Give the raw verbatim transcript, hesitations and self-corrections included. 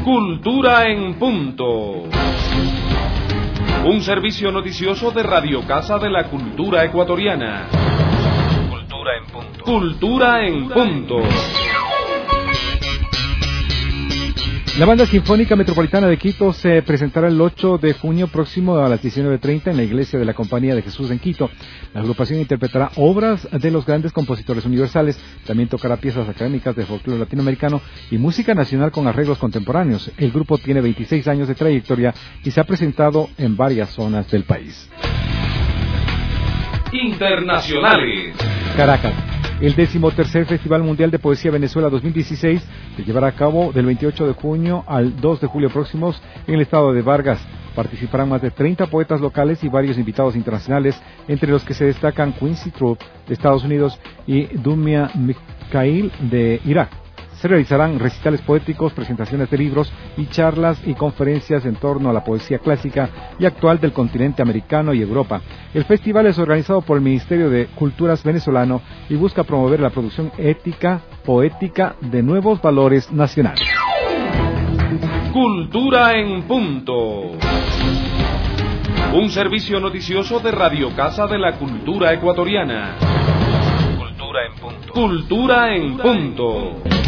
Cultura en punto. Un servicio noticioso de Radio Casa de la Cultura Ecuatoriana. Cultura en punto. Cultura en punto. La Banda Sinfónica Metropolitana de Quito se presentará el ocho de junio próximo a las diecinueve treinta en la Iglesia de la Compañía de Jesús en Quito. La agrupación interpretará obras de los grandes compositores universales, también tocará piezas académicas de folclore latinoamericano y música nacional con arreglos contemporáneos. El grupo tiene veintiséis años de trayectoria y se ha presentado en varias zonas del país. Internacionales. Caracas. El decimotercer Festival Mundial de Poesía Venezuela dos mil dieciséis se llevará a cabo del veintiocho de junio al dos de julio próximos en el estado de Vargas. Participarán más de treinta poetas locales y varios invitados internacionales, entre los que se destacan Quincy Troop de Estados Unidos y Dumia Mikhail de Irak. Se realizarán recitales poéticos, presentaciones de libros y charlas y conferencias en torno a la poesía clásica y actual del continente americano y Europa. El festival es organizado por el Ministerio de Culturas venezolano y busca promover la producción ética, poética de nuevos valores nacionales. Cultura en punto. Un servicio noticioso de Radio Casa de la Cultura Ecuatoriana. Cultura en punto. Cultura en punto.